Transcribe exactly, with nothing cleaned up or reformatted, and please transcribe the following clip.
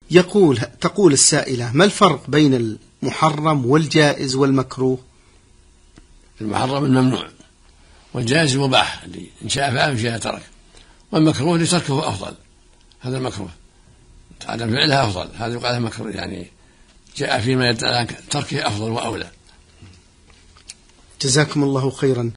يقول تقول السائلة: ما الفرق بين المحرم والجائز والمكروه؟ المحرم الممنوع، والجائز المباح اللي إن شاء فعل وإن شاء ترك، والمكروه اللي تركه أفضل، هذا المكروه، عدم فعلها أفضل، هذا يقال مكروه، يعني جاء فيما تركه أفضل وأولى. جزاكم الله خيرا.